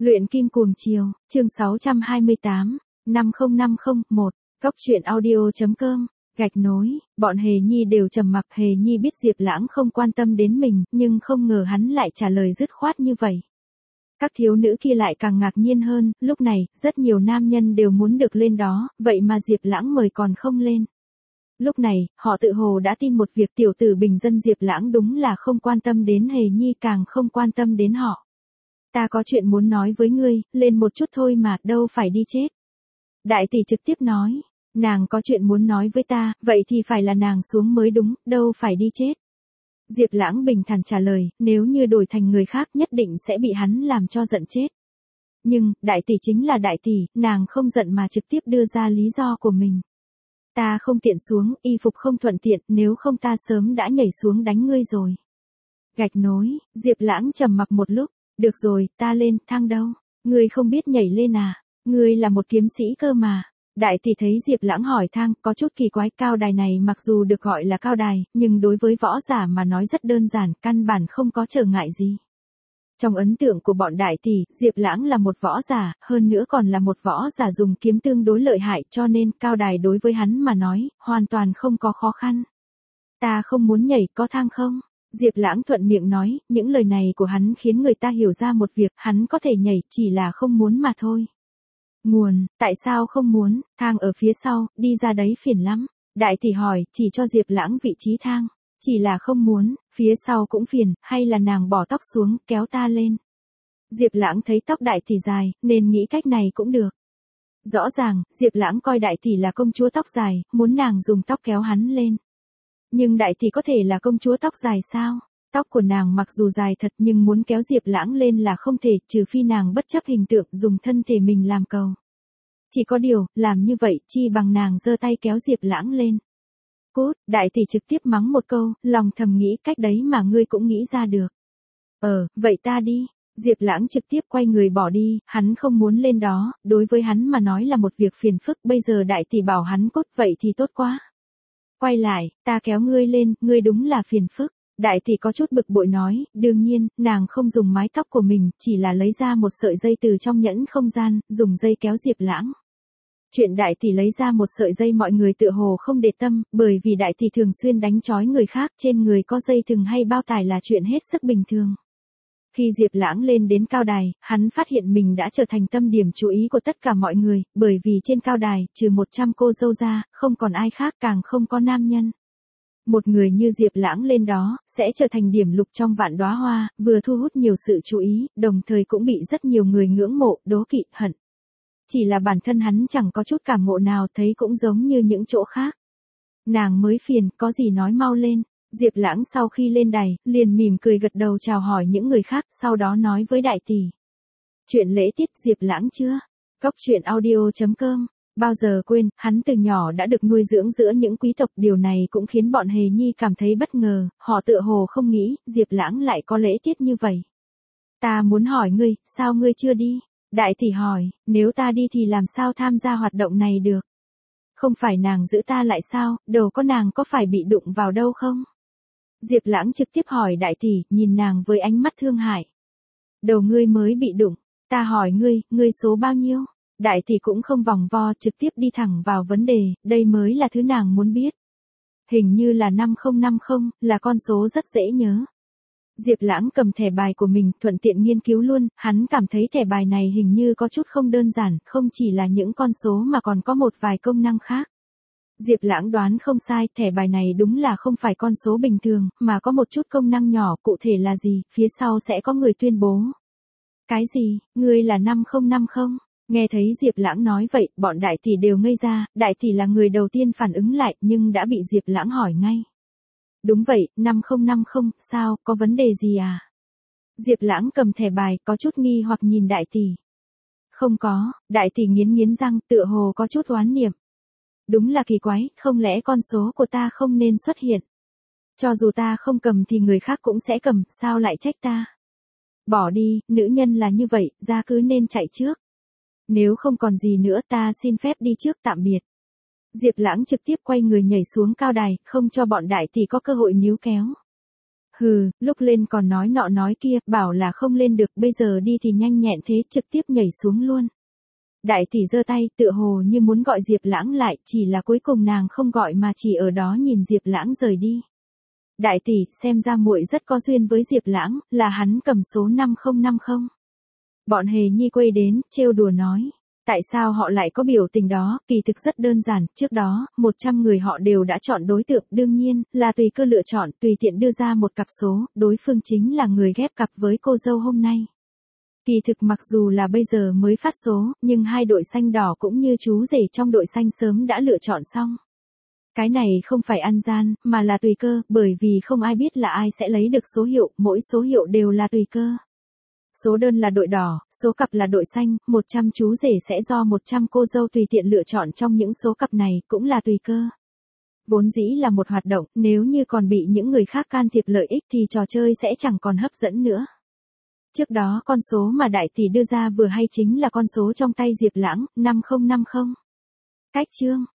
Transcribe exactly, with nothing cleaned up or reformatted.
Luyện kim cuồng chiều, chương sáu trăm hai mươi tám, năm không năm không, một, Cóc truyện audio.com, gạch nối, bọn Hề Nhi đều trầm mặc. Hề Nhi biết Diệp Lãng không quan tâm đến mình, nhưng không ngờ hắn lại trả lời dứt khoát như vậy. Các thiếu nữ kia lại càng ngạc nhiên hơn, lúc này, rất nhiều nam nhân đều muốn được lên đó, vậy mà Diệp Lãng mời còn không lên. Lúc này, họ tự hồ đã tin một việc, tiểu tử bình dân Diệp Lãng đúng là không quan tâm đến Hề Nhi, càng không quan tâm đến họ. Ta có chuyện muốn nói với ngươi, lên một chút thôi mà, đâu phải đi chết. Đại tỷ trực tiếp nói, nàng có chuyện muốn nói với ta, vậy thì phải là nàng xuống mới đúng, đâu phải đi chết. Diệp Lãng bình thản trả lời, nếu như đổi thành người khác nhất định sẽ bị hắn làm cho giận chết. Nhưng, đại tỷ chính là đại tỷ, nàng không giận mà trực tiếp đưa ra lý do của mình. Ta không tiện xuống, y phục không thuận tiện, nếu không ta sớm đã nhảy xuống đánh ngươi rồi. Gạch nối, Diệp Lãng trầm mặc một lúc, được rồi, ta lên, thang đâu? Ngươi không biết nhảy lên à? Ngươi là một kiếm sĩ cơ mà. Đại tỷ thấy Diệp Lãng hỏi thang, có chút kỳ quái, cao đài này mặc dù được gọi là cao đài, nhưng đối với võ giả mà nói rất đơn giản, căn bản không có trở ngại gì. Trong ấn tượng của bọn đại tỷ, Diệp Lãng là một võ giả, hơn nữa còn là một võ giả dùng kiếm tương đối lợi hại, cho nên cao đài đối với hắn mà nói, hoàn toàn không có khó khăn. Ta không muốn nhảy, có thang không? Diệp Lãng thuận miệng nói, những lời này của hắn khiến người ta hiểu ra một việc, hắn có thể nhảy, chỉ là không muốn mà thôi. Nguồn, tại sao không muốn, thang ở phía sau, đi ra đấy phiền lắm. Đại tỷ hỏi, chỉ cho Diệp Lãng vị trí thang. Chỉ là không muốn, phía sau cũng phiền, hay là nàng bỏ tóc xuống, kéo ta lên. Diệp Lãng thấy tóc đại tỷ dài, nên nghĩ cách này cũng được. Rõ ràng, Diệp Lãng coi đại tỷ là công chúa tóc dài, muốn nàng dùng tóc kéo hắn lên. Nhưng đại tỷ có thể là công chúa tóc dài sao? Tóc của nàng mặc dù dài thật nhưng muốn kéo Diệp Lãng lên là không thể, trừ phi nàng bất chấp hình tượng dùng thân thể mình làm cầu. Chỉ có điều, làm như vậy chi bằng nàng giơ tay kéo Diệp Lãng lên. Cút, đại tỷ trực tiếp mắng một câu, lòng thầm nghĩ cách đấy mà ngươi cũng nghĩ ra được. Ờ, vậy ta đi. Diệp Lãng trực tiếp quay người bỏ đi, hắn không muốn lên đó, đối với hắn mà nói là một việc phiền phức, bây giờ đại tỷ bảo hắn cút vậy thì tốt quá. Quay lại, ta kéo ngươi lên, ngươi đúng là phiền phức. Đại tỷ có chút bực bội nói, đương nhiên, nàng không dùng mái tóc của mình, chỉ là lấy ra một sợi dây từ trong nhẫn không gian, dùng dây kéo Diệp Lãng. Chuyện đại tỷ lấy ra một sợi dây mọi người tựa hồ không để tâm, bởi vì đại tỷ thường xuyên đánh trói người khác, trên người có dây thừng hay bao tải là chuyện hết sức bình thường. Khi Diệp Lãng lên đến cao đài, hắn phát hiện mình đã trở thành tâm điểm chú ý của tất cả mọi người, bởi vì trên cao đài, trừ một trăm cô dâu ra, không còn ai khác, càng không có nam nhân. Một người như Diệp Lãng lên đó, sẽ trở thành điểm lục trong vạn đóa hoa, vừa thu hút nhiều sự chú ý, đồng thời cũng bị rất nhiều người ngưỡng mộ, đố kỵ, hận. Chỉ là bản thân hắn chẳng có chút cảm ngộ nào, thấy cũng giống như những chỗ khác. Nàng mới phiền, có gì nói mau lên. Diệp Lãng sau khi lên đài, liền mỉm cười gật đầu chào hỏi những người khác, sau đó nói với đại tỷ. Chuyện lễ tiết Diệp Lãng chưa? Cóc truyện audio.com. Bao giờ quên, hắn từ nhỏ đã được nuôi dưỡng giữa những quý tộc, điều này cũng khiến bọn Hề Nhi cảm thấy bất ngờ, họ tựa hồ không nghĩ, Diệp Lãng lại có lễ tiết như vậy. Ta muốn hỏi ngươi, sao ngươi chưa đi? Đại tỷ hỏi, nếu ta đi thì làm sao tham gia hoạt động này được? Không phải nàng giữ ta lại sao, đầu có nàng có phải bị đụng vào đâu không? Diệp Lãng trực tiếp hỏi đại tỷ, nhìn nàng với ánh mắt thương hại. Đầu ngươi mới bị đụng, ta hỏi ngươi, ngươi số bao nhiêu? Đại tỷ cũng không vòng vo, trực tiếp đi thẳng vào vấn đề, đây mới là thứ nàng muốn biết. Hình như là năm không năm không, là con số rất dễ nhớ. Diệp Lãng cầm thẻ bài của mình, thuận tiện nghiên cứu luôn, hắn cảm thấy thẻ bài này hình như có chút không đơn giản, không chỉ là những con số mà còn có một vài công năng khác. Diệp Lãng đoán không sai, thẻ bài này đúng là không phải con số bình thường, mà có một chút công năng nhỏ, cụ thể là gì, phía sau sẽ có người tuyên bố. Cái gì, ngươi là năm không năm không? Nghe thấy Diệp Lãng nói vậy, bọn đại tỷ đều ngây ra, đại tỷ là người đầu tiên phản ứng lại, nhưng đã bị Diệp Lãng hỏi ngay. Đúng vậy, năm không năm không, sao, có vấn đề gì à? Diệp Lãng cầm thẻ bài, có chút nghi hoặc nhìn đại tỷ. Không có, đại tỷ nghiến nghiến răng, tựa hồ có chút oán niệm. Đúng là kỳ quái, không lẽ con số của ta không nên xuất hiện? Cho dù ta không cầm thì người khác cũng sẽ cầm, sao lại trách ta? Bỏ đi, nữ nhân là như vậy, ra cứ nên chạy trước. Nếu không còn gì nữa ta xin phép đi trước, tạm biệt. Diệp Lãng trực tiếp quay người nhảy xuống cao đài, không cho bọn đại tỷ có cơ hội níu kéo. Hừ, lúc lên còn nói nọ nói kia, bảo là không lên được, bây giờ đi thì nhanh nhẹn thế, trực tiếp nhảy xuống luôn. Đại tỷ giơ tay, tựa hồ như muốn gọi Diệp Lãng lại, chỉ là cuối cùng nàng không gọi mà chỉ ở đó nhìn Diệp Lãng rời đi. Đại tỷ, xem ra muội rất có duyên với Diệp Lãng, là hắn cầm số năm không năm không? Bọn Hề Nhi quay đến, trêu đùa nói. Tại sao họ lại có biểu tình đó, kỳ thực rất đơn giản, trước đó, một trăm người họ đều đã chọn đối tượng, đương nhiên, là tùy cơ lựa chọn, tùy tiện đưa ra một cặp số, đối phương chính là người ghép cặp với cô dâu hôm nay. Kỳ thực mặc dù là bây giờ mới phát số, nhưng hai đội xanh đỏ cũng như chú rể trong đội xanh sớm đã lựa chọn xong. Cái này không phải ăn gian, mà là tùy cơ, bởi vì không ai biết là ai sẽ lấy được số hiệu, mỗi số hiệu đều là tùy cơ. Số đơn là đội đỏ, số cặp là đội xanh, một trăm chú rể sẽ do một trăm cô dâu tùy tiện lựa chọn trong những số cặp này, cũng là tùy cơ. Vốn dĩ là một hoạt động, nếu như còn bị những người khác can thiệp lợi ích thì trò chơi sẽ chẳng còn hấp dẫn nữa. Trước đó con số mà đại tỷ đưa ra vừa hay chính là con số trong tay Diệp Lãng, năm không năm không. Cách chương